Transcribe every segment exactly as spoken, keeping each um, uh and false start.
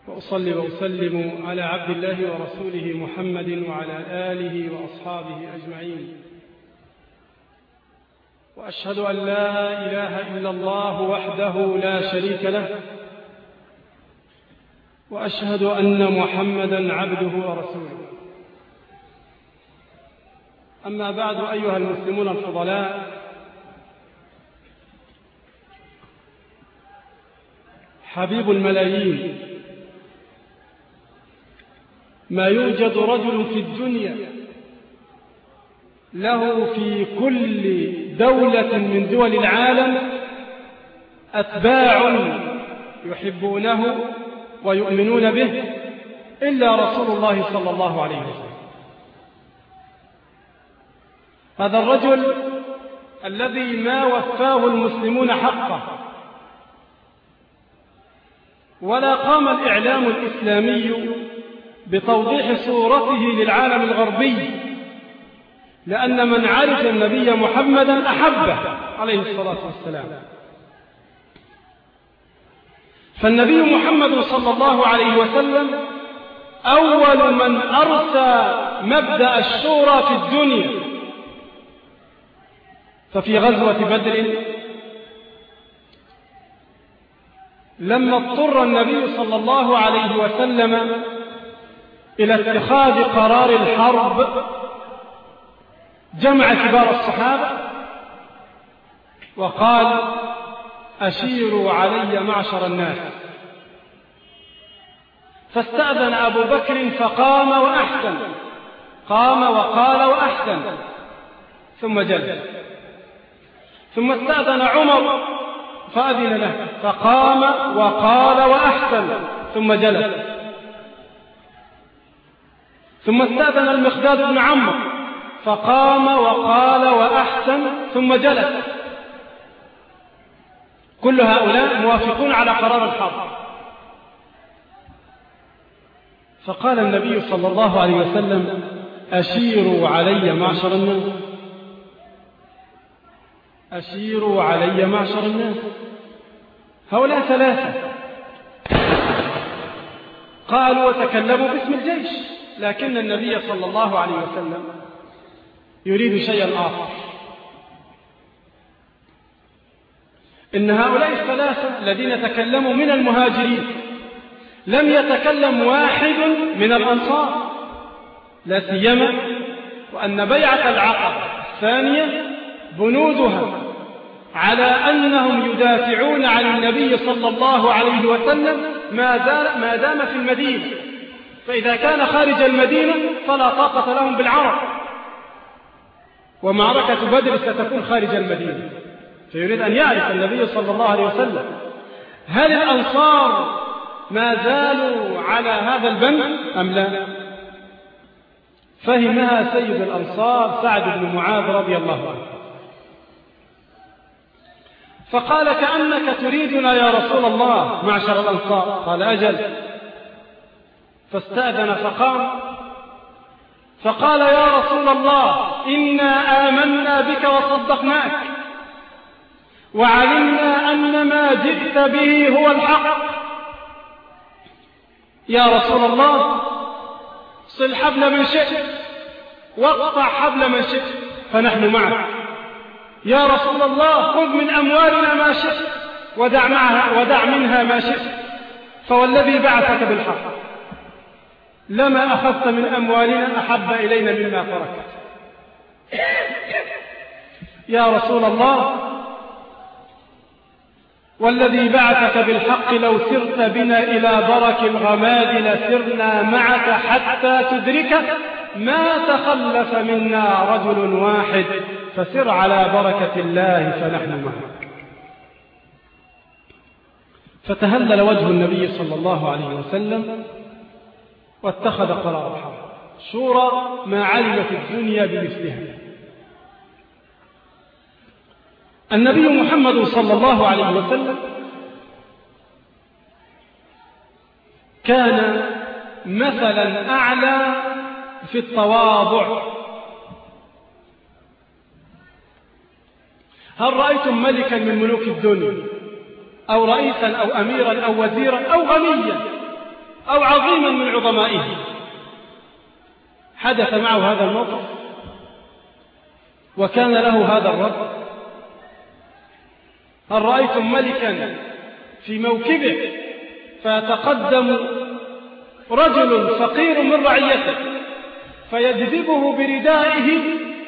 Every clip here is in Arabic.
وأصلي وأسلم على عبد الله ورسوله محمد وعلى آله وأصحابه أجمعين، وأشهد أن لا إله إلا الله وحده لا شريك له، وأشهد أن محمدا عبده ورسوله. أما بعد، أيها المسلمون الفضلاء، حبيب الملايين، ما يوجد رجل في الدنيا له في كل دولة من دول العالم أتباع يحبونه ويؤمنون به إلا رسول الله صلى الله عليه وسلم. هذا الرجل الذي ما وفاه المسلمون حقه، ولا قام الإعلام الإسلامي بتوضيح صورته للعالم الغربي، لأن من عرف النبي محمدا أحبه عليه الصلاة والسلام. فالنبي محمد صلى الله عليه وسلم أول من أرسى مبدأ الشورى في الدنيا. ففي غزوة بدر لما اضطر النبي صلى الله عليه وسلم إلى اتخاذ قرار الحرب، جمع كبار الصحابة وقال: أشيروا علي معشر الناس. فاستأذن أبو بكر فقام وأحسن، قام وقال وأحسن ثم جلس. ثم استأذن عمر فأذن له فقام وقال وأحسن ثم جلس. ثم استأذن المقداد بن عمرو فقام وقال وأحسن ثم جلس. كل هؤلاء موافقون على قرار الحرب. فقال النبي صلى الله عليه وسلم: أشيروا علي معشر الناس، أشيروا علي معشر الناس. هؤلاء ثلاثة قالوا وتكلموا باسم الجيش، لكن النبي صلى الله عليه وسلم يريد شيئا آخر. إن هؤلاء الثلاثة الذين تكلموا من المهاجرين لم يتكلم واحد من الأنصار، لا سيما وأن بيعة العقبة الثانية بنودها على أنهم يدافعون عن النبي صلى الله عليه وسلم ما دام في المدينة، فإذا كان خارج المدينة فلا طاقة لهم بالعرب، ومعركة بدر ستكون خارج المدينة. فيريد أن يعرف النبي صلى الله عليه وسلم هل الأنصار ما زالوا على هذا البند أم لا. فهمها سيد الأنصار سعد بن معاذ رضي الله عنه، فقال: كأنك تريدنا يا رسول الله معشر الأنصار. قال: أجل. فاستأذن فقام فقال: يا رسول الله، إنا آمنا بك وصدقناك، وعلمنا أن ما جئت به هو الحق. يا رسول الله، صل حبل من شئت واقطع حبل من شئت فنحن معك. يا رسول الله، خذ من أموالنا ما شئت ودع, معها ودع منها ما شئت، فوالذي بعثك بالحق لما أخذت من أموالنا أحب إلينا مما تركت. يا رسول الله، والذي بعثك بالحق لو سرت بنا إلى برك الغماد لسرنا معك حتى تدركه، ما تخلف منا رجل واحد، فسر على بركة الله فنحن معك. فتهلل وجه النبي صلى الله عليه وسلم واتخذ قرار الحرب، شورى ما علم في الدنيا بمثلها. النبي محمد صلى الله عليه وسلم كان مثلا أعلى في التواضع. هل رأيتم ملكا من ملوك الدنيا أو رئيسا أو أميرا أو وزيرا أو غنيا أو عظيما من عظمائه حدث معه هذا الموقف وكان له هذا الرد. هل رأيتم ملكا في موكبه فيتقدم رجل فقير من رعيته فيجذبه بردائه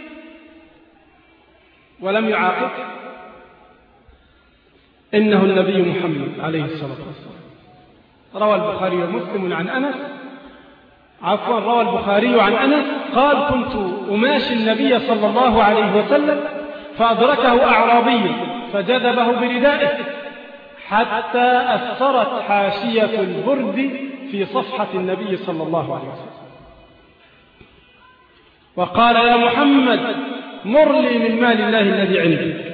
ولم يعاقب؟ إنه النبي محمد عليه الصلاة والسلام. روى البخاري ومسلم عن أنس عفوا روى البخاري عن أنس قال: كنت أماشي النبي صلى الله عليه وسلم فأدركه أعرابي فجذبه بردائه حتى أثرت حاشية البرد في صفحة النبي صلى الله عليه وسلم، وقال: يا محمد مر لي من مال الله الذي عندي.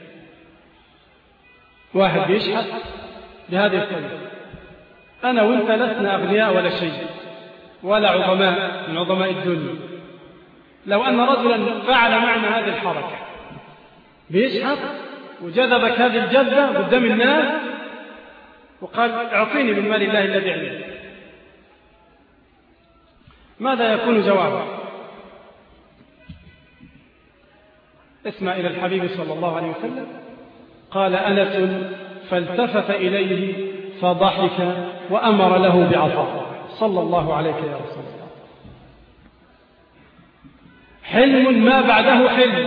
واحد بيشحت بهذه الكلمة. أنا وإنت لسنا أغنياء ولا شيء ولا عظماء من عظماء الدنيا. لو أن رجلا فعل معنا هذه الحركة بيشحت وجذبك هذه الجذبة قدام الناس وقال: اعطيني من مال الله الذي عندي، ماذا يكون جوابه؟ اسمع إلى الحبيب صلى الله عليه وسلم. قال أنس: فالتفت إليه فضحك وأمر له بعطاء. صلى الله عليك يا رسول الله. حلم ما بعده حلم.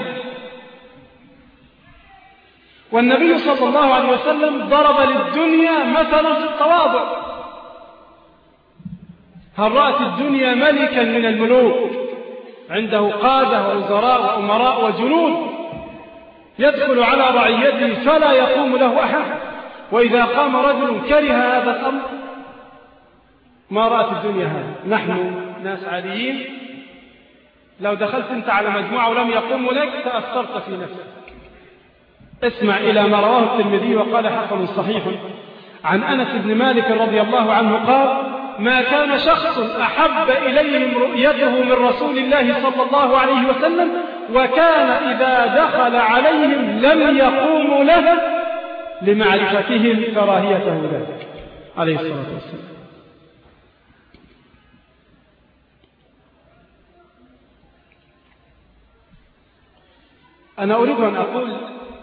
والنبي صلى الله عليه وسلم ضرب للدنيا مثلا في التواضع. هل رأت الدنيا ملكا من الملوك عنده قادة ووزراء وأمراء وجنود يدخل على رعيته فلا يقوم له أحد، وإذا قام رجل كره هذا الأمر؟ ما رأت الدنيا هذا. نحن ناس عاديين، لو دخلت أنت على مجموعة ولم يقوموا لك تأثرت في نفسك. اسمع إلى ما رواه الترمذي وقال حسن صحيح عن أنس بن مالك رضي الله عنه قال: ما كان شخص أحب إليهم رؤيته من رسول الله صلى الله عليه وسلم، وكان إذا دخل عليهم لم يقوموا له لمعرفتهم كراهيته ذلك عليه الصلاة والسلام. أنا أريد أن أقول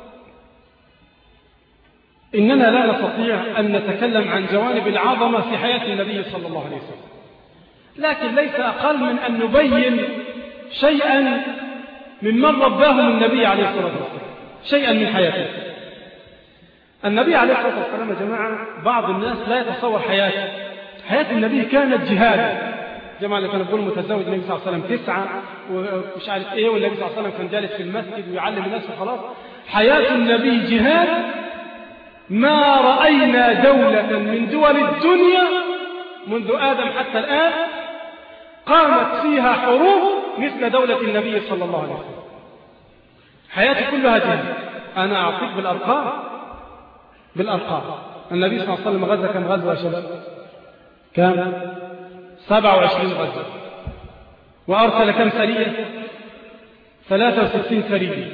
إننا لا نستطيع أن نتكلم عن جوانب العظمة في حياة النبي صلى الله عليه وسلم، لكن ليس أقل من أن نبين شيئا ممن رباهم النبي عليه الصلاة والسلام، شيئا من حياته. النبي عليه الصلاة والسلام يا جماعة بعض الناس لا يتصور حياته. حياة النبي كانت جهاد. جماعة اللي كانوا يقولوا متزوج النبي صلى الله عليه وسلم تسعة ومش عارف ايه، والنبي صلى الله عليه وسلم كان جالس في المسجد ويعلم الناس وخلاص. حياة النبي جهاد. ما رأينا دولة من دول الدنيا منذ آدم حتى الآن قامت فيها حروب مثل دولة النبي صلى الله عليه وسلم. حياتي كلها جهاد. أنا أعطيك بالأرقام بالأرقام النبي صلى الله عليه وسلم غزا كم غزوة يا شباب؟ كم؟ سبعة وعشرين غزوة. وأرسل كم سرية؟ ثلاثة وستين سرية.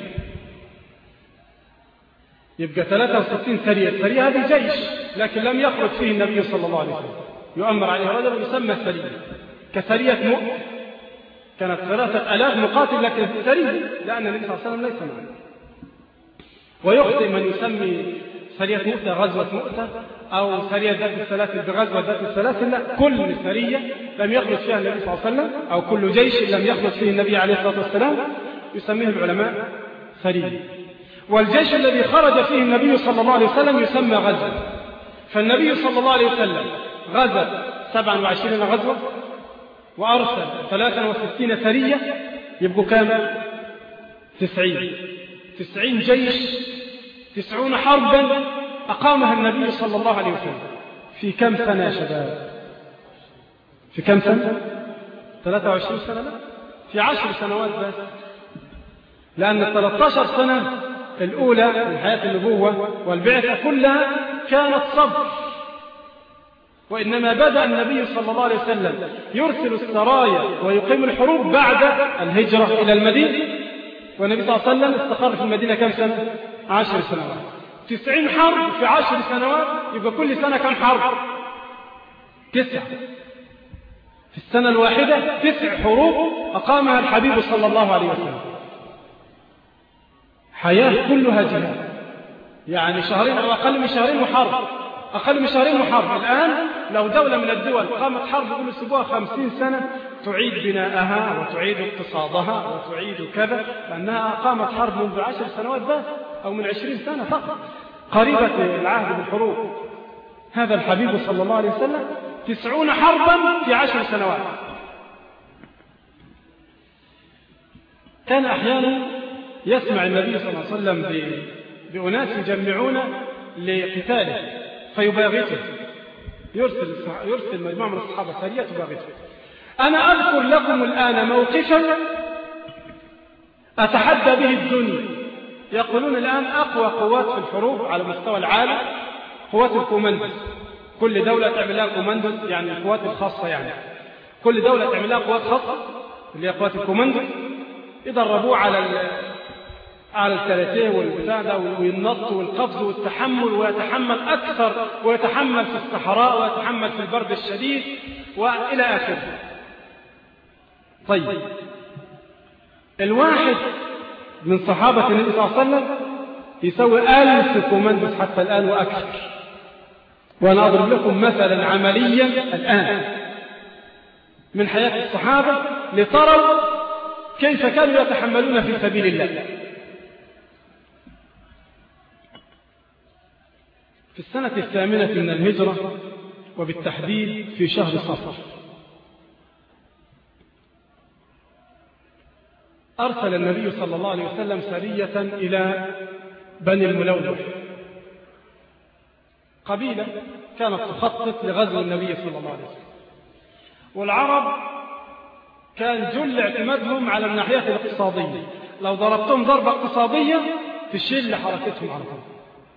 يبقى ثلاثة وستين سرية. السرية هذه جيش، لكن لم يخرج فيه النبي صلى الله عليه وسلم. يؤمر عليه رجل يسمى سرية، كسرية مؤمن كانت ثلاثة ألاف مقاتل، لكن سرية لأن النبي صلى الله عليه وسلم ليس معه. ويخطئ من يسمي سرية مؤتة غزوة مؤتة أو سرية ذات السلاسل بغزوة ذات السلاسل. لا، كل سرية لم يخرج فيها النبي صلى الله عليه وسلم أو كل جيش لم يخرج فيه النبي عليه الصلاة والسلام يسميه العلماء سرية. والجيش الذي خرج فيه النبي صلى الله عليه وسلم يسمى غزوة. فالنبي صلى الله عليه وسلم غزا سبعا وعشرين غزوة وأرسل ثلاثا وستين سرية، يبقوا كام؟ تسعين تسعين جيش، تسعون حربا أقامها النبي صلى الله عليه وسلم في كم سنة يا شباب؟ في كم سنة؟ ثلاثة وعشرين سنة؟ لا، في عشر سنوات بس. لأن الثلاثة عشر سنة الأولى من حياة النبوة والبعثة كلها كانت صبر، وإنما بدأ النبي صلى الله عليه وسلم يرسل السرايا ويقيم الحروب بعد الهجرة إلى المدينة. والنبي صلى الله عليه وسلم استقر في المدينة كم سنة؟ عشر سنوات. تسعين حرب في عشر سنوات، يبقى كل سنة كم حرب؟ تسعة في السنة الواحدة، تسع حروب أقامها الحبيب صلى الله عليه وسلم. حياة كلها جهاد، يعني شهرين أو أقل من شهرين وحرب، أقل من شهرين وحرب. الآن لو دولة من الدول قامت حرب يقول يسيبوها خمسين سنة تعيد بناءها وتعيد اقتصادها وتعيد كذا، لأنها قامت حرب منذ عشر سنوات بس أو من عشرين سنة فقط، قريبة العهد بالحروب. هذا الحبيب صلى الله عليه وسلم تسعون حربا في عشر سنوات. كان أحيانا يسمع النبي صلى الله عليه وسلم بأناس يجمعون لقتاله فيباغته، يرسل, يرسل مجموعة من الصحابة سرية تباغته. أنا أذكر لكم الآن موقفا أتحدى به الدنيا. يقولون الآن أقوى قوات في الحروب على مستوى العالم قوات الكوماندوز، كل دولة تعمل لها كوماندوز، يعني القوات الخاصة، يعني كل دولة تعمل لها قوات خاصة اللي هي قوات الكوماندوز، يدربوه على على الكاراتيه والبتاع ده والنط والقفز والتحمل، ويتحمل أكثر ويتحمل في الصحراء ويتحمل في البرد الشديد وإلى آخره. طيب الواحد من صحابة النبي صلى الله عليه وسلم يسوي ألف كوماندوز حتى الآن وأكثر. وأنا أضرب لكم مثلا عمليا الآن من حياة الصحابة لتروا كيف كانوا يتحملون في سبيل الله. في السنة الثامنة من الهجرة، وبالتحديد في شهر صفر، أرسل النبي صلى الله عليه وسلم سرية إلى بني الملولح، قبيلة كانت تخطط لغزو النبي صلى الله عليه وسلم. والعرب كان جل اعتمادهم على الناحية الاقتصادية، لو ضربتهم ضربة اقتصادية تشيل لحركتهم على طول.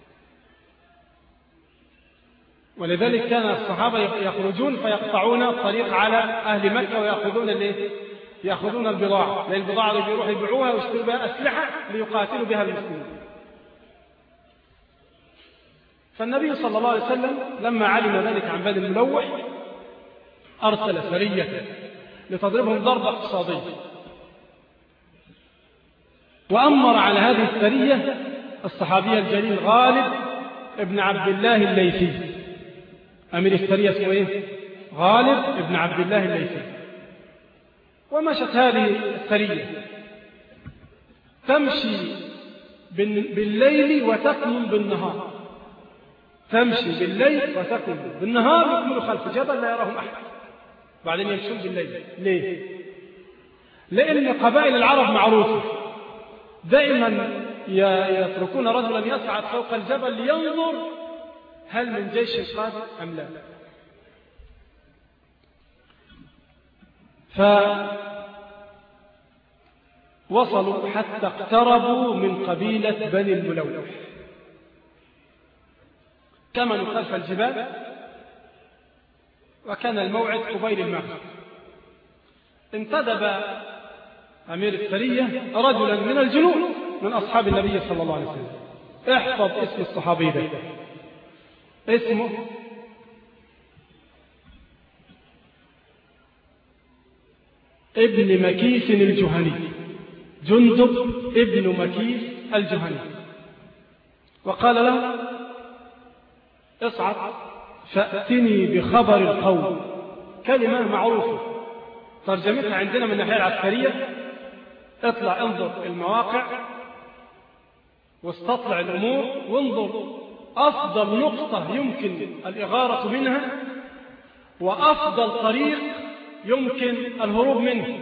ولذلك كان الصحابة يخرجون فيقطعون الطريق على أهل مكة ويأخذون الايه؟ يأخذون البضاعة، لأن البضاعة اللي بيروحوا يبيعوها ويشتروا بها أسلحة ليقاتلوا بها المسلمين. فالنبي صلى الله عليه وسلم لما علم ذلك عن بني الملوح أرسل سرية لتضربهم ضربة اقتصادية، وأمر على هذه السرية الصحابي الجليل غالب ابن عبد الله الليثي. أمير السرية اسمه إيه؟ غالب ابن عبد الله الليثي. ومشت هذه السرية تمشي بالليل وتكمن بالنهار، تمشي بالليل وتكمن بالنهار، يكملوا خلف جبل لا يراهم أحد، بعدين يمشون بالليل. ليه؟ لأن قبائل العرب معروفة دائما يتركون رجلا يصعد فوق الجبل لينظر هل من جيش قادم أم لا. فوصلوا حتى اقتربوا من قبيلة بني الملولح، كمنوا خلف الجبال، وكان الموعد قبيل المغرب. انتدب أمير السرية رجلا من الجنود من أصحاب النبي صلى الله عليه وسلم. احفظ اسم الصحابي ده، اسمه ابن مكيس الجهني، جندب ابن مكيس الجهني. وقال له اصعد فأتني بخبر القوم، كلمة معروفة ترجمتها عندنا من الناحية العسكرية، اطلع انظر المواقع واستطلع الأمور وانظر أفضل نقطة يمكن الإغارة منها وأفضل طريق يمكن الهروب منه،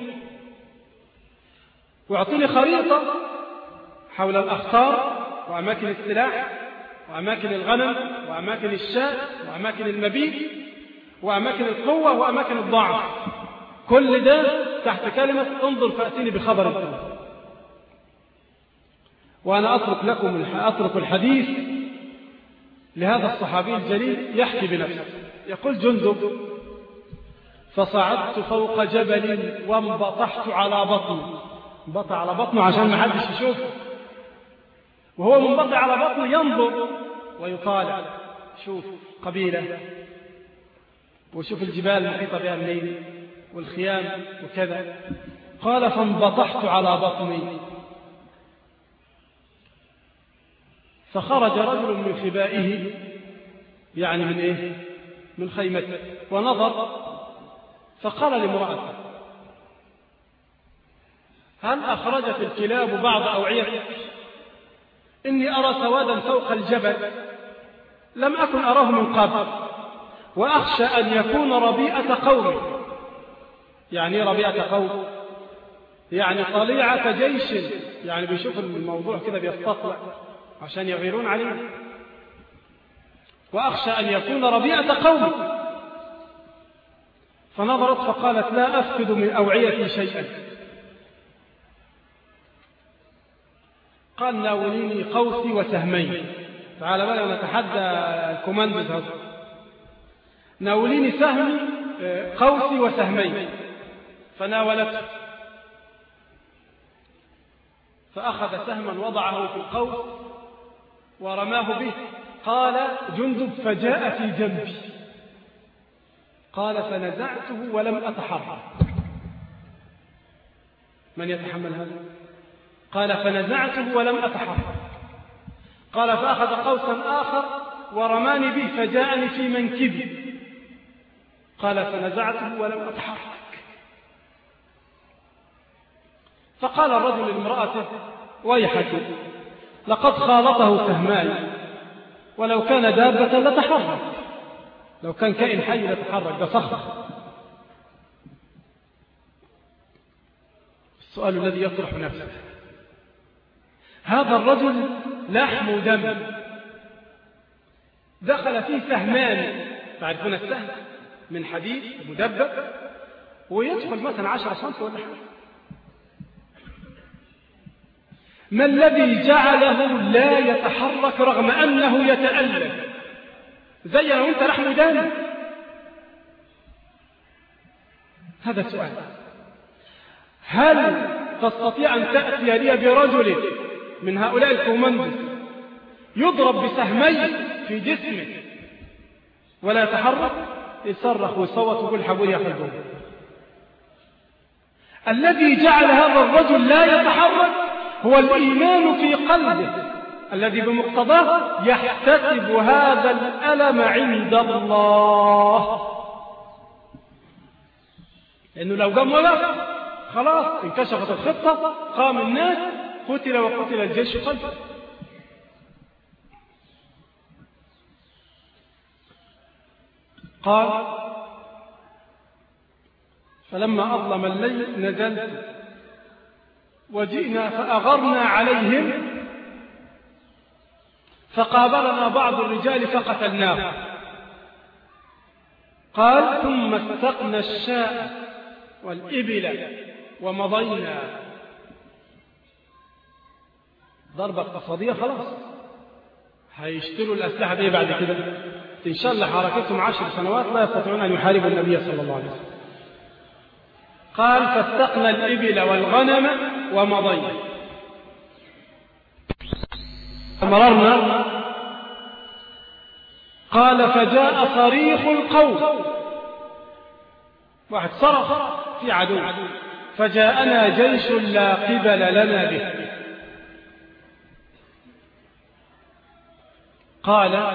واعطني خريطة حول الأخطار وأماكن السلاح وأماكن الغنم وأماكن الشاة وأماكن المبيت وأماكن القوة وأماكن الضعف، كل ده تحت كلمة انظر فأتيني بخبر القوم. وأنا أترك لكم أترك الحديث لهذا الصحابي الجليل يحكي بنفسه. يقول جندب: فصعدت فوق جبل وانبطحت على بطني، انبطح على بطنه عشان ما حدش يشوفه، وهو منبطح على بطنه ينظر ويطالع، شوف قبيلة وشوف الجبال المحيطة بها منين والخيام وكذا. قال فانبطحت على بطني فخرج رجل من خبائه، يعني من إيه؟ من خيمته، ونظر فقال لامرأته هل أخرجت الكلاب بعض أوعيتك؟ إني أرى سوادا فوق الجبل لم أكن أراه من قبل، وأخشى أن يكون ربيئة قومي. يعني ربيئة قوم يعني طليعة جيش، يعني بيشوف الموضوع كده بيستطلع عشان يغيرون عليه. وأخشى أن يكون ربيئة قومي. فنظرت فقالت لا أفقد من أوعيتي شيئا. قال ناوليني قوسي وسهمين. تعال بقى نتحدى الكوماندوز هذا. ناوليني سهمي قوسي وسهمين. فناولته فأخذ سهما وضعه في القوس ورماه به. قال جندب فجاء في جنبي. قال فنزعته ولم أتحرك. من يتحمل هذا؟ قال فنزعته ولم أتحرك. قال فأخذ قوسا آخر ورماني به فجاءني في منكبي. قال فنزعته ولم أتحرك. فقال الرجل لامرأته ويحك لقد خالطه سهمان، ولو كان دابة لتحرك، لو كان كائن حي لتحرك، ده صخر. السؤال الذي يطرح نفسه هذا الرجل لحم ودم دخل فيه سهمان، تعرفون السهم من حديد مدبب ويدخل مثلا عشرة سنتي ولا حاجة. ما الذي جعله لا يتحرك رغم أنه يتألم زي لو أنت لحم ودم؟ هذا السؤال. هل تستطيع أن تأتي لي برجل من هؤلاء الكوماندوز يضرب بسهمين في جسمه ولا يتحرك؟ يصرخ ويصوت ويقول حبوني يا خلدون. الذي جعل هذا الرجل لا يتحرك هو الإيمان في قلبه الذي بمقتضاه يحتسب هذا الألم عند الله، لأنه لو قام ولا خلاص انكشفت الخطة، قام الناس قتل وقتل الجيش خلفه. قال فلما أظلم الليل نزلت وجئنا فأغرنا عليهم فقابلنا بعض الرجال فقتلناه. قال ثم استقنا الشاء والإبل ومضينا. ضربة اقتصادية خلاص، هيشتروا الأسلحة دي بعد كده إن شاء الله حركتهم عشر سنوات لا يستطيعون أن يحاربوا النبي صلى الله عليه وسلم. قال فاستقنا الإبل والغنم ومضينا. مررنا قال فجاء صريخ القوم، واحد صرخ في عدو، فجاءنا جيش لا قبل لنا به. قال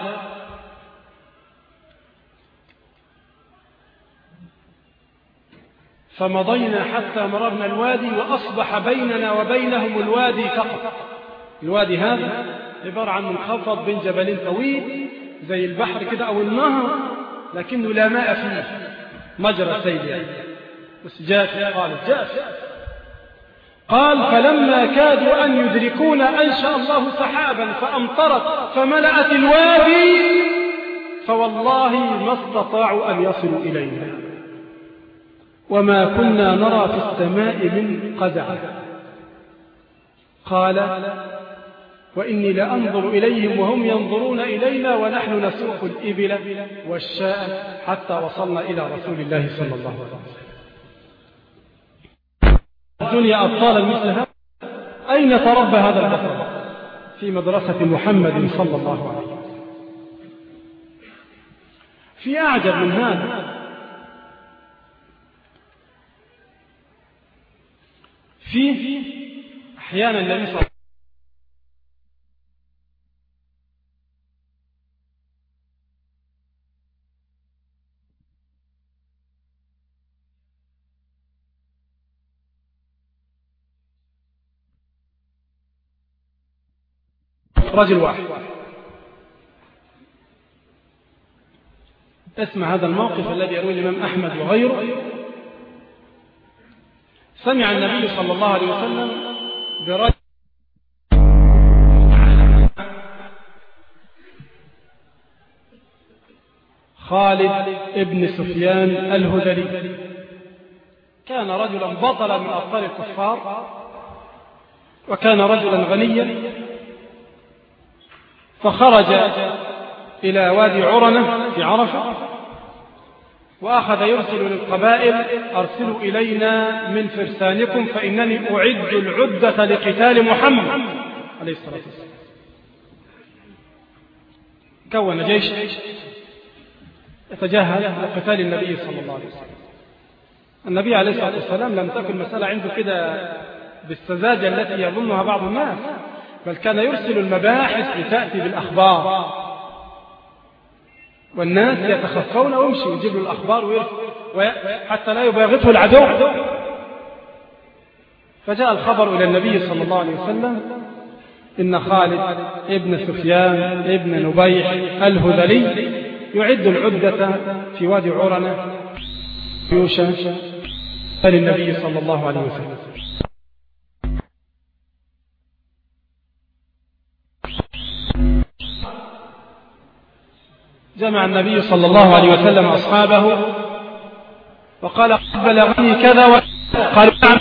فمضينا حتى مررنا الوادي وأصبح بيننا وبينهم الوادي فقط. الوادي هذا عبارة عن منخفض بين جبلين طويل زي البحر كده أو النهر، لكنه لا ماء فيه، مجرى سيل يعني. بس جاءت قالت جاءت قال فلما كادوا أن يدركونا أنشأ الله سحابا فأمطرت فملأت الوادي فوالله ما استطاعوا أن يصلوا إلينا وما كنا نرى في السماء من قزع. قال وإني لأنظر إليهم وهم ينظرون إلينا ونحن نسوق الإبل والشاء حتى وصلنا إلى رسول الله صلى الله عليه وسلم. الدنيا أبطال مثل هذا أين تربى هذا البطل؟ في مدرسة محمد صلى الله عليه وسلم. في أعجب من هذا فيه أحيانا النبي صلى الله عليه وسلم رجل واحد. اسمع هذا الموقف الذي يروي الإمام أحمد وغيره. سمع النبي صلى الله عليه وسلم برجل خالد ابن سفيان الهذلي، كان رجلا بطلا من أبطال الكفار، وكان رجلا غنيا، فخرج إلى وادي عرنة في عرفة، وأخذ يرسل للقبائل: أرسلوا إلينا من فرسانكم فإنني أعد العدة لقتال محمد عليه الصلاة والسلام. كون جيش يتجهز لقتال النبي صلى الله عليه وسلم. النبي عليه الصلاة والسلام لم تكن مسألة عنده كده بالسذاجة التي يظنها بعض الناس، بل كان يرسل المباحث لتأتي بالأخبار، والناس يتخفون ويمشي ويجيب له الأخبار حتى لا يباغته العدو. فجاء الخبر إلى النبي صلى الله عليه وسلم: إن خالد ابن سفيان ابن نبيح الهذلي يعد العدة في وادي عرنة يوشع للنبي صلى الله عليه وسلم. جمع النبي صلى الله عليه وسلم أصحابه وقال: بلغني كذا وقال نعم،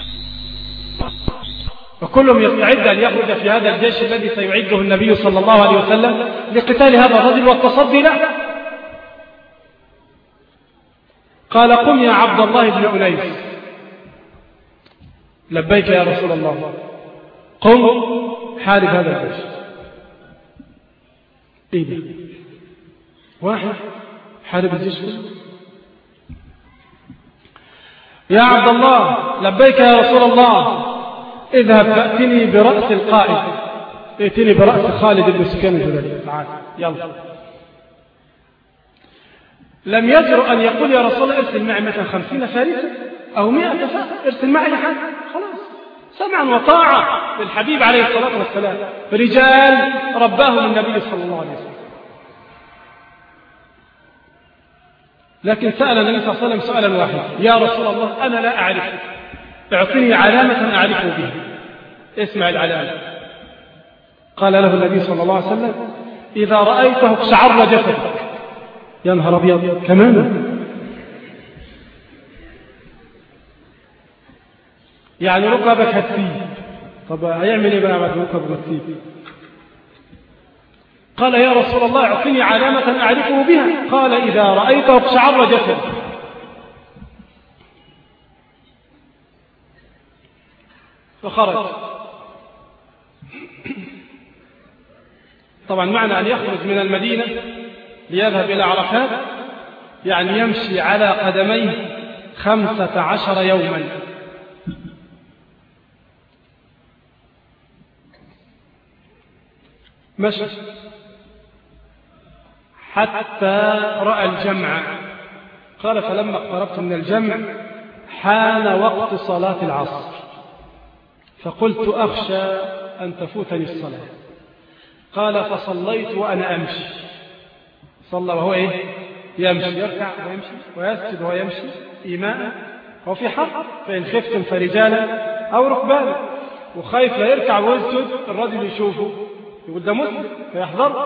وكلهم يستعد أن يخرج في هذا الجيش الذي سيعده النبي صلى الله عليه وسلم لقتال هذا الرجل والتصدي له. قال: قم يا عبد الله بن أنيس. لبيك يا رسول الله. قم حارب هذا الجيش. إيه ده؟ واحد حارب الجيش. يا عبد الله. لبيك يا رسول الله. اذهب فأتني برأس القائد. ائتني برأس خالد بن سفيان الهذلي. تعال يلا. لم يجرؤ أن يقول: يا رسول الله ارسل معي مثلا خمسين فارسا أو مئة فارس، ارسل معي حد. خلاص، سمعا وطاعة للحبيب عليه الصلاة والسلام، رجال رباهم النبي صلى الله عليه وسلم. لكن سأل النبي صلى الله عليه وسلم سؤالا واحدا: يا رسول الله أنا لا أعرفك، اعطني علامة أعرفه بها. اسمع العلامة. قال له النبي صلى الله عليه وسلم: إذا رأيته اقشعر جسدك. يا نهار أبيض، كمان يعني ركبك هتسيب. طب هيعمل ايه بقى بعد ركبك هتسيب؟ قال: يا رسول الله اعطني علامة أعرفه بها. قال: إذا رأيته اقشعر جسدك. فخرج. طبعا معنى أن يخرج من المدينة ليذهب إلى عرفات يعني يمشي على قدميه خمسة عشر يوما. مشى حتى رأى الجمع. قال: فلما اقتربت من الجمع حان وقت صلاة العصر، فقلت: أخشى أن تفوتني الصلاة. قال: فصليت وأنا أمشي. صلى وهو إيه؟ يمشي، يركع ويمشي ويسجد وهو يمشي إيماء. هو في حق، فإن خفتم فرجالا أو ركبانا. وخايف لا يركع ويسجد الرجل يشوفه يقول ده مسلم فيحذر.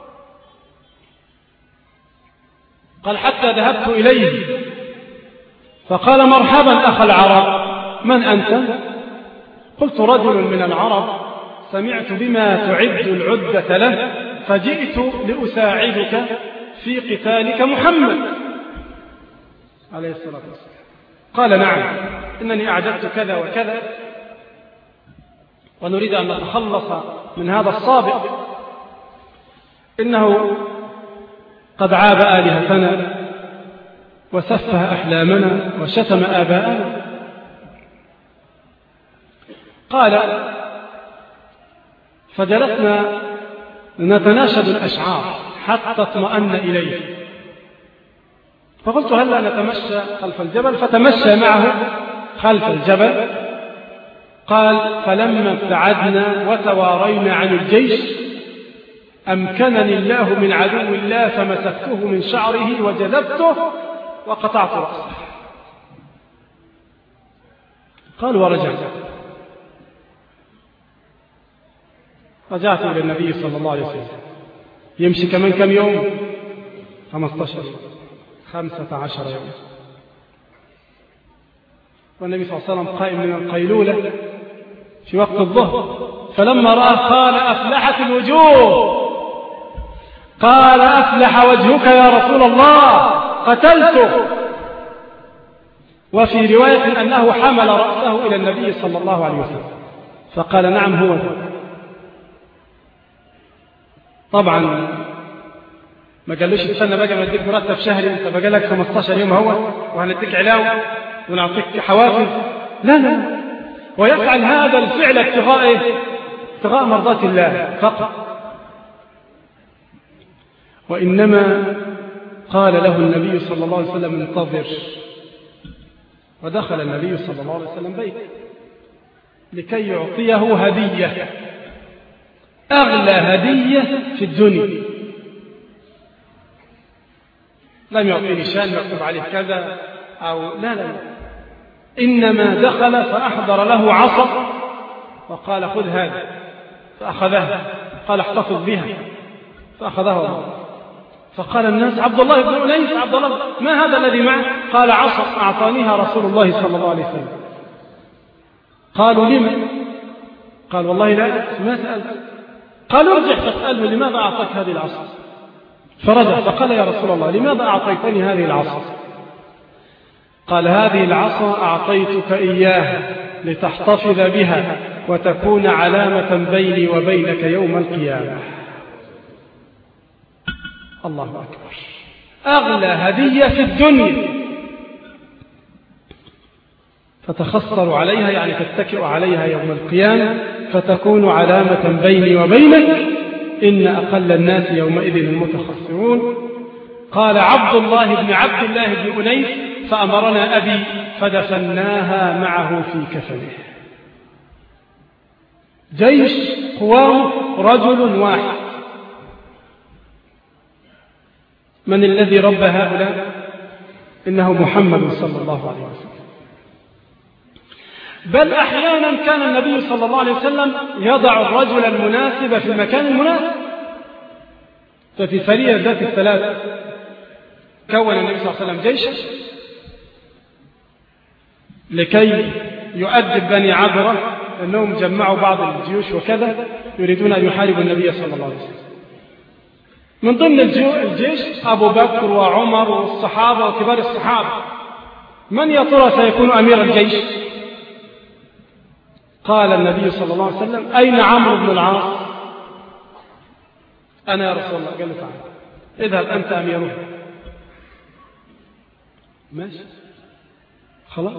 قال: حتى ذهبت إليه فقال: مرحبا أخ العرب، من أنت؟ قلت: رجل من العرب، سمعت بما تعد العدة له فجئت لأساعدك في قتالك محمد عليه الصلاة والسلام. قال: نعم، إنني أعددت كذا وكذا، ونريد أن نتخلص من هذا الصابئ، إنه قد عاب آلهتنا وسفه أحلامنا وشتم آباءنا. قال فجلسنا نتناشد الأشعار حتى اطمأن إليه، فقلت هل نتمشى خلف الجبل؟ فتمشى معه خلف الجبل. قال فلما ابتعدنا وتوارينا عن الجيش أمكنني الله من عدو الله فمسكته من شعره وجذبته وقطعت رأسه. قال ورجعت رجعت إلى النبي صلى الله عليه وسلم. يمشي كمان كم يوم؟ خمسة عشر يوم، خمسة عشر يوم، والنبي صلى الله عليه وسلم قائم من القيلولة في وقت الظهر، فلما رأى قال أفلحت الوجوه، قال أفلح وجهك يا رسول الله قتلته. وفي رواية أنه حمل رأسه إلى النبي صلى الله عليه وسلم فقال نعم هو ده. طبعا ما قالوش استنى بقى ما اديك مرتب شهري، انت بقى لك خمسة عشر يوم هو وهنديك علاوه ونعطيك حوافز، لا لا، ويفعل هذا الفعل ابتغاء ايه؟ ابتغاء مرضات الله فقط. وإنما قال له النبي صلى الله عليه وسلم انتظر، ودخل النبي صلى الله عليه وسلم بيته لكي يعطيه هدية، أغلى هدية في الدنيا. لم يعطيه شان مكتوب عليه كذا أو لا لا، إنما دخل فأحضر له عصا وقال خذ هذا، فأخذها، قال احتفظ بها، فأخذها. فقال الناس عبد الله بن أنيس عبد الله ما هذا الذي معه؟ قال عصا أعطانيها رسول الله صلى الله عليه وسلم. قالوا لمن؟ قال والله لا ما سألت. قالوا ارجع فاسأله لماذا أعطاك هذه العصا؟ فرجع فقال يا رسول الله لماذا أعطيتني هذه العصا؟ قال هذه العصا أعطيتك إياها لتحتفظ بها وتكون علامة بيني وبينك يوم القيامة. الله أكبر، أغلى هدية في الدنيا، فتخسر عليها يعني تتكئ عليها يوم القيامة فتكون علامة بيني وبينك، إن أقل الناس يومئذ المتخسرون. قال عبد الله بن عبد الله بن أنيس فأمرنا أبي فدفناها معه في كفنه. جيش قوام رجل واحد. من الذي ربى هؤلاء؟ إنه محمد صلى الله عليه وسلم. بل أحيانا كان النبي صلى الله عليه وسلم يضع الرجل المناسب في المكان المناسب. ففي سرية ذات الثلاث كون النبي صلى الله عليه وسلم جيشا لكي يؤدب بني عبرة، أنهم جمعوا بعض الجيوش وكذا يريدون أن يحاربوا النبي صلى الله عليه وسلم. من ضمن الجيش أبو بكر وعمر والصحابة وكبار الصحابة. من يا ترى سيكون أمير الجيش؟ قال النبي صلى الله عليه وسلم أين عمرو بن العاص؟ أنا يا رسول الله. قال له تعالى اذهب أنت أميره. ماشي خلاص،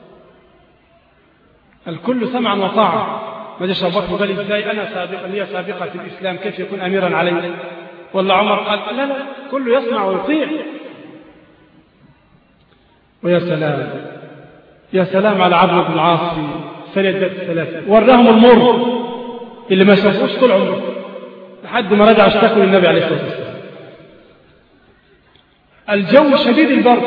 الكل سمعا وطاعة. ما جاء أبو بكر قال ازاي أنا سابقا لي سابقة في الإسلام كيف يكون أميرا علي؟ ولا عمر قال لا لا كله يسمع ويطيع. ويا سلام يا سلام على عمرو بن العاص في سنة ذات الثلاثة، وراهم المر اللي ما شافوش طول عمره لحد ما رجع اشتكوا للنبي عليه الصلاة والسلام. الجو شديد البرد،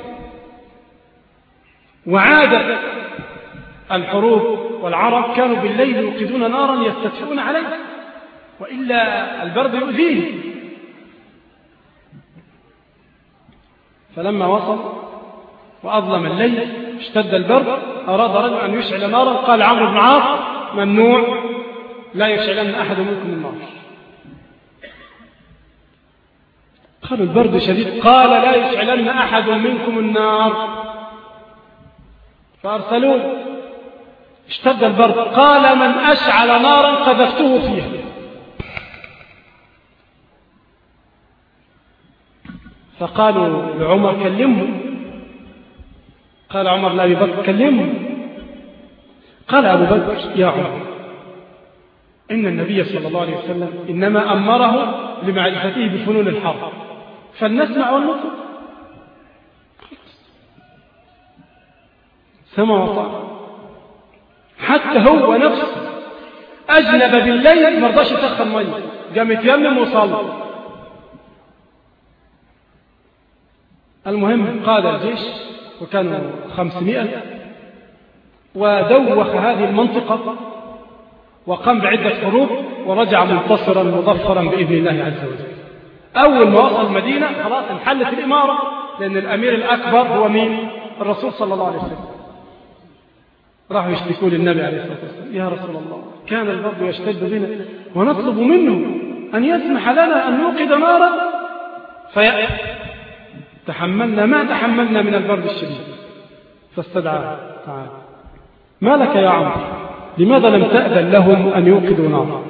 وعادة الحروب والعرب كانوا بالليل يوقدون نارا يستدفئون عليها، وإلا البرد يؤذيه. فلما وصل وأظلم الليل اشتد البرد أراد رجل أن يشعل نارا. قال عمرو بن العاص ممنوع، لا يشعلن أحد منكم النار. قالوا البرد شديد. قال لا يشعلن أحد منكم النار. فأرسلوه، اشتد البرد. قال من أشعل نارا قذفته فيها. فقالوا لعمر كلمه. قال عمر لأبي بكر كلمه. قال أبو بكر يا عمر إن النبي صلى الله عليه وسلم إنما أمره لمعرفته بفنون الحرب فلنسمع ونطق. سمع وطاع. حتى هو نفسه أجنب بالليل ما رضاش يسخن ميه، قام يتيمم وصلى. المهم قاد الجيش وكانوا خمسمائة ودوخ هذه المنطقة وقام بعدة حروب ورجع منتصرا مظفرا بإذن الله عز وجل. أول ما وصل المدينة خلاص انحلت الإمارة، لأن الأمير الأكبر هو مين؟ الرسول صلى الله عليه وسلم. راحوا يشتكوا للنبي عليه الصلاة والسلام يا رسول الله كان البرد يشتد بنا ونطلب منه أن يسمح لنا أن نوقد نارا فيأتي. تحملنا ما تحملنا من البرد الشديد. فاستدعاه تعال ما لك يا عمرو لماذا لم تأذن لهم أن يوقدوا نارا؟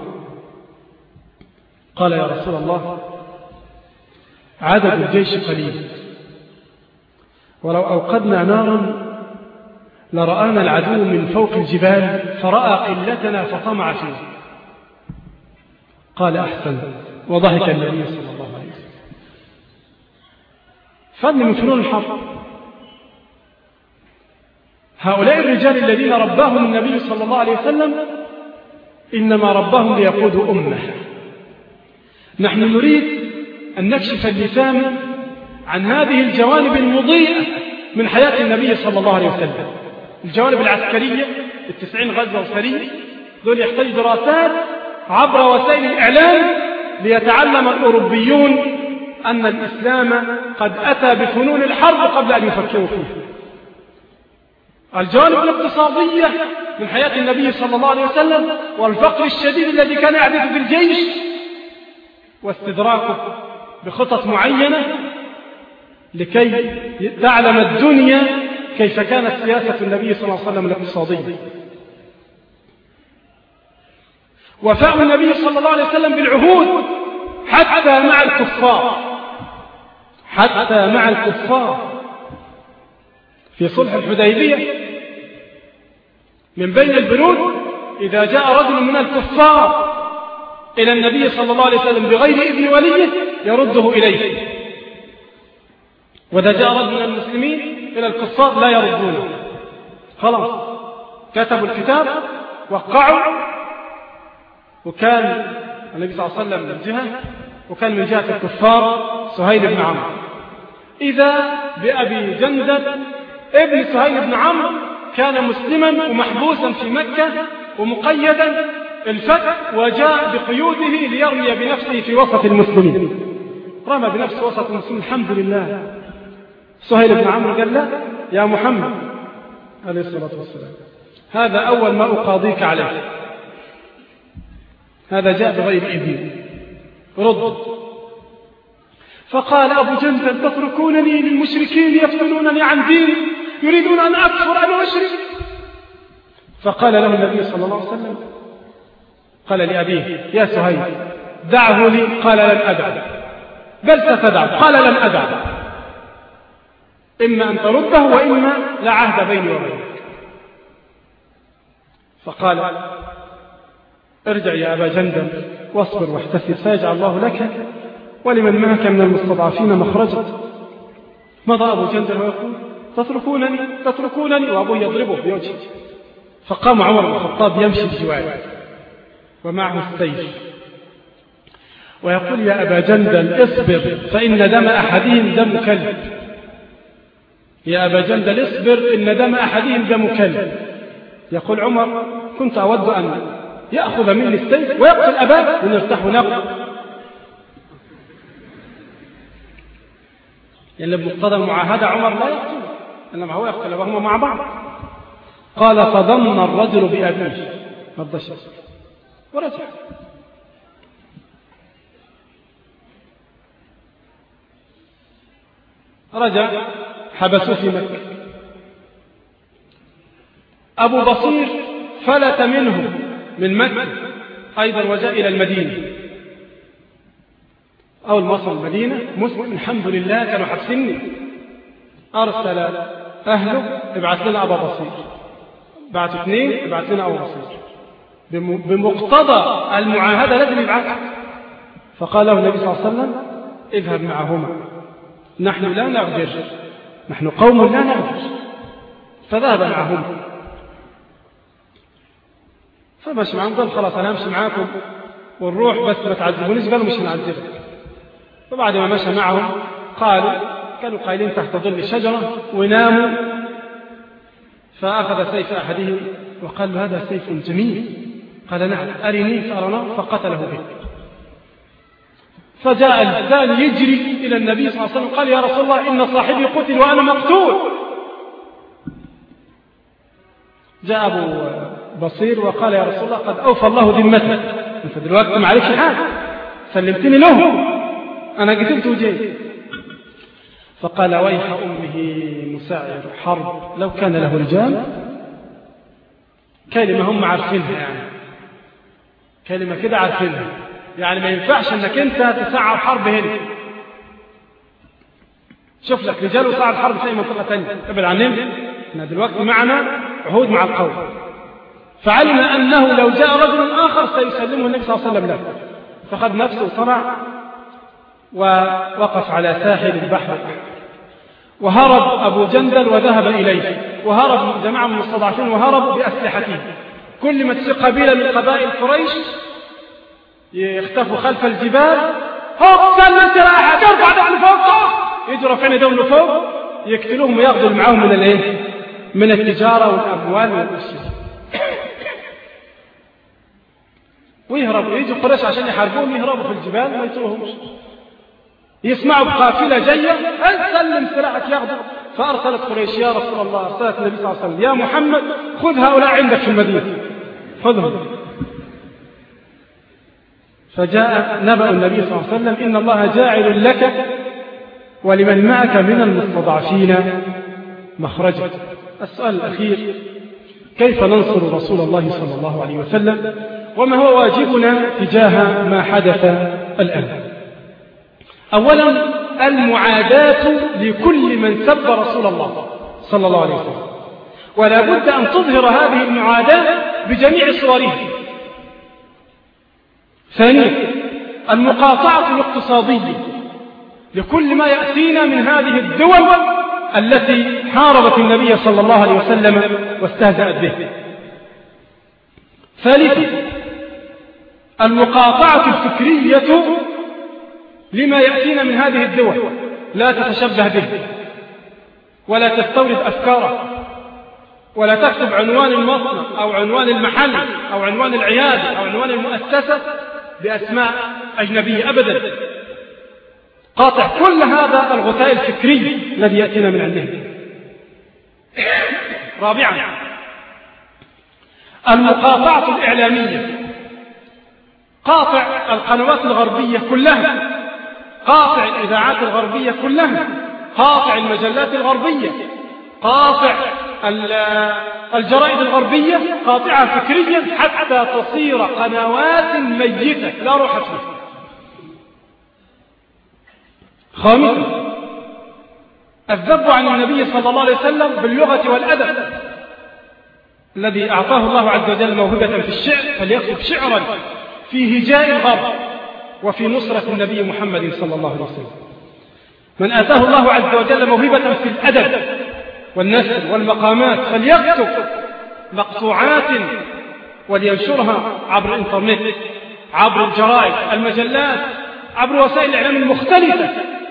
قال يا رسول الله عدد الجيش قليل ولو أوقدنا نارا لرآنا العدو من فوق الجبال فرأى قلتنا فطمع فيه. قال أحسن وضحك النبي صلى الله عليه وسلم. فضل من فنون الحرب. هؤلاء الرجال الذين رباهم النبي صلى الله عليه وسلم إنما رباهم ليقودوا أمة. نحن نريد أن نكشف اللسان عن هذه الجوانب المضيئة من حياة النبي صلى الله عليه وسلم. الجوانب العسكرية التسعين غزوة وسرية دول يحتاج دراسات عبر وسائل الإعلام ليتعلم الأوروبيون أن الإسلام قد أتى بفنون الحرب قبل أن يفكروا فيها. الجوانب الاقتصادية من حياة النبي صلى الله عليه وسلم والفقر الشديد الذي كان يحدث في الجيش واستدراكه بخطط معينة لكي تعلم الدنيا كيف كانت سياسة النبي صلى الله عليه وسلم الاقتصادية. وفاء النبي صلى الله عليه وسلم بالعهود حتى مع الكفار حتى مع الكفار في صلح الحديبية من بين البنود إذا جاء رجل من الكفار إلى النبي صلى الله عليه وسلم بغير إذن وليه يرده إليه، وإذا جاء رجل من المسلمين إلى الكفار لا يردونه. خلاص كتبوا الكتاب وقعوا. وكان النبي صلى الله عليه وسلم من جهة وكان من جهة الكفار سهيل بن عمرو. إذا بأبي جندل ابن سهيل بن عمرو كان مسلما ومحبوسا في مكة ومقيدا الفتح، وجاء بقيوده ليرمي بنفسه في وسط المسلمين. رمى بنفسه وسط المسلمين الحمد لله. سهيل بن عمرو قال لا يا محمد عليه الصلاة والسلام هذا أول ما أقاضيك عليه، هذا جاء بغير إذن رد. فقال أبو جندل تتركونني للمشركين يفتنونني عن ديني يريدون أن أكفر أنا أشرك؟ فقال له النبي صلى الله عليه وسلم قال لأبيه يا سهيل دعه لي، قال لن أدع. بل ستدع، قال لن أدع، إما أن ترده وإما لا عهد بيني وبينك. فقال ارجع يا أبا جندل واصبر واحتسب سيجعل الله لك ولمن معك من المستضعفين مخرجا. مضى أبو جندل ويقول تتركونني تتركونني وأبوه يضربه بوجهه. فقام عمر بن الخطاب يمشي بجواره ومعه السيف ويقول يا أبا جندل اصبر فإن دم أحدهم دم كلب. يا أبا جندل اصبر إن دم أحدهم دم كلب. يقول عمر كنت أود أن يأخذ مني السيف ويقتل أباه ونرتاح ونقل، يعني بمقتضى المعاهدة عمر لا يقتل إنما هو يقتل وهما مع بعض. قال فضم الرجل بأبيه رضى ورجع. رجع حبسوه في مكة. أبو بصير فلت منه من مكة أيضا وجاء إلى المدينة. أول ما وصل المدينة مسلم الحمد لله كانوا حبسني، أرسل أهله ابعث لنا أبا بصير. بعتوا اثنين ابعت لنا أبو بصير بمقتضى المعاهدة لازم يبعث. فقال له النبي صلى الله عليه وسلم اذهب معهما نحن لا نغدر، نحن قوم لا نغدر. فذهب معهم فمشي معهم قال خلاص أنا أمشي معاكم والروح بس ما تعذبونيش. قالوا مش هنعذبك. فبعد ما مشى معهم قالوا كانوا قايلين تحت ظل شجرة وناموا. فأخذ سيف أحدهم وقال له هذا سيف جميل. قال نعم أرني فأرناه فقتله به. فجاء الثاني يجري إلى النبي صلى الله عليه وسلم قال يا رسول الله إن صاحبي قتل وأنا مقتول. جاء أبو بصير وقال يا رسول الله قد أوفى الله ذمتك، أنت دلوقتي ما عليكش حاجة، سلمتني له أنا قتلت وجيت. فقال ويح أمه مساعر حرب لو كان له رجال. كلمة هم عارفينها، يعني كلمة كده عارفينها، يعني ما ينفعش أنك أنت تسعر حرب هنا. شوف لك رجال وسعر حرب في أي منطقة ثانية قبل عنهم. احنا دلوقتي معنا عهود مع القوم. فعلم أنه لو جاء رجل آخر سيسلمه النبي صلى الله عليه وسلم له. فخذ نفسه وصنع ووقف على ساحل البحر. وهرب أبو جندل وذهب إليه، وهرب جماعة من المستضعفين وهربوا بأسلحتهم. كل ما تسير قبيلة من قبائل قريش يختفوا خلف الجبال. هوب سلم سلاحك ارفع دعم لفوق، يجوا رافعين يدهم لفوق يقتلوهم وياخذوا معهم من الايه؟ من التجارة والأموال والأشياء. ويهربوا يجوا قريش عشان يحاربوهم، يهربوا في الجبال ما يطولهمش. يسمعوا بقافلة جاية سلم سلاحك ياخذوا. فأرسلت قريش يا رسول الله، أرسلت النبي صلى الله عليه وسلم يا محمد خذ هؤلاء عندك في المدينة خذهم. فجاء نبأ النبي صلى الله عليه وسلم إن الله جاعل لك ولمن معك من المستضعفين مخرجا. السؤال الأخير كيف ننصر رسول الله صلى الله عليه وسلم، وما هو واجبنا تجاه ما حدث الآن؟ أولا المعاداة لكل من سب رسول الله صلى الله عليه وسلم، ولا بد أن تظهر هذه المعاداة بجميع صورها. ثانيا المقاطعة الاقتصادية لكل ما يأتينا من هذه الدول التي حاربت النبي صلى الله عليه وسلم واستهزأت به. ثالثا المقاطعة الفكرية لما يأتينا من هذه الدول، لا تتشبه به ولا تستورد أفكاره، ولا تكتب عنوان المصنع أو عنوان المحل أو عنوان العيادة أو عنوان المؤسسة بأسماء أجنبية أبدا. قاطع كل هذا الغثاء الفكري الذي يأتينا من عنده. رابعا المقاطعة الإعلامية، قاطع القنوات الغربية كلها، قاطع الإذاعات الغربية كلها، قاطع المجلات الغربية، قاطع الجرائد الغربية، قاطعها فكريا حتى تصير قنوات ميتة لا روح فيها. خامسا الذب عن النبي صلى الله عليه وسلم باللغة والأدب الذي أعطاه الله عز وجل موهبة في الشعر، فليكتب شعرا في هجاء الغرب وفي نصرة النبي محمد صلى الله عليه وسلم. من آتاه الله عز وجل موهبة في الأدب والنثر والمقامات فليكتب مقطوعات ولينشرها عبر الإنترنت، عبر الجرائد، المجلات، عبر وسائل الإعلام المختلفة.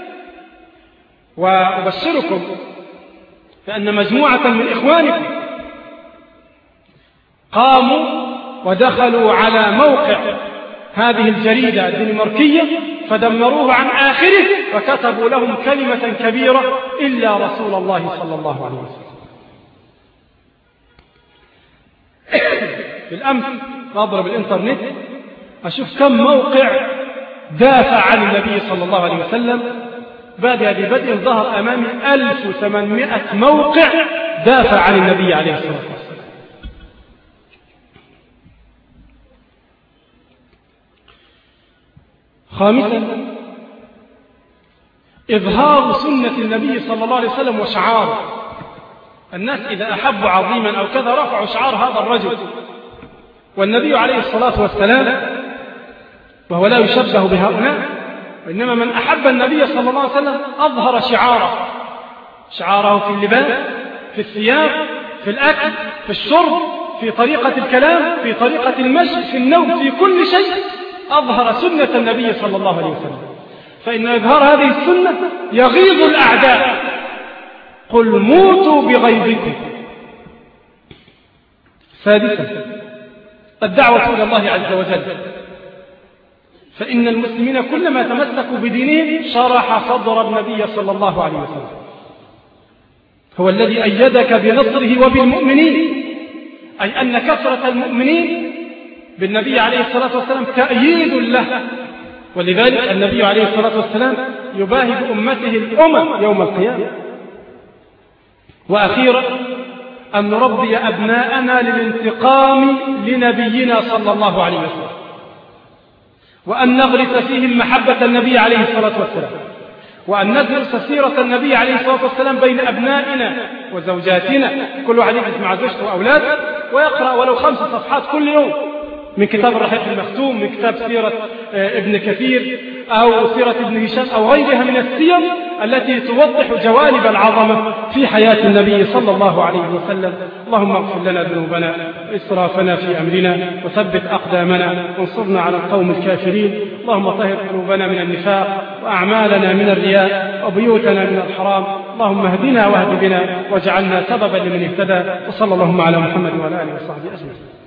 وأبشركم بأن مجموعة من إخوانكم قاموا ودخلوا على موقع هذه الجريدة الدنماركية فدمروه عن آخره وكتبوا لهم كلمة كبيرة إلا رسول الله صلى الله عليه وسلم. بالأمس أضرب الإنترنت أشوف كم موقع دافع عن النبي صلى الله عليه وسلم. بعد هذه البدء ظهر أمامي ألف وثمانمائة موقع دافع عن النبي عليه الصلاة والسلام. خامسا إظهار سنة النبي صلى الله عليه وسلم وشعاره. الناس إذا أحبوا عظيما أو كذا رفعوا شعار هذا الرجل، والنبي عليه الصلاة والسلام وهو لا يشبه بهؤلاء، وإنما من أحب النبي صلى الله عليه وسلم أظهر شعاره، شعاره في اللباس، في الثياب، في الأكل، في الشرب، في طريقة الكلام، في طريقة المشي، في النوم، في كل شيء أظهر سنة النبي صلى الله عليه وسلم. فإن إظهار هذه السنة يغيظ الأعداء. قل موتوا بغيظكم. سادسا الدعوة إلى الله عز وجل، فإن المسلمين كلما تمسكوا بدينهم شرح صدر النبي صلى الله عليه وسلم، هو الذي أيدك بنصره وبالمؤمنين، أي أن كثرة المؤمنين بالنبي عليه الصلاة والسلام تأييد له، ولذلك النبي عليه الصلاة والسلام يباهي بأمته الأمم يوم القيامة. وأخيرا أن نربي أبناءنا للانتقام لنبينا صلى الله عليه وسلم، وأن نغرس فيهم محبة النبي عليه الصلاة والسلام، وأن ندرس سيرة النبي عليه الصلاة والسلام بين أبنائنا وزوجاتنا، كل واحد يجلس مع زوجته وأولاده ويقرأ ولو خمس صفحات كل يوم من كتاب الرحيق المختوم، من كتاب سيرة ابن كثير أو سيرة ابن هشام أو غيرها من السير التي توضح جوانب العظمة في حياة النبي صلى الله عليه وسلم. اللهم اغفر لنا ذنوبنا وإسرافنا في أمرنا وثبت أقدامنا وانصرنا على القوم الكافرين. اللهم طهر قلوبنا من النفاق وأعمالنا من الرياء وبيوتنا من الحرام. اللهم اهدنا واهد بنا واجعلنا سببا لمن اهتدى. وصلى اللهم على محمد وعلى آله وصحبه أجمعين.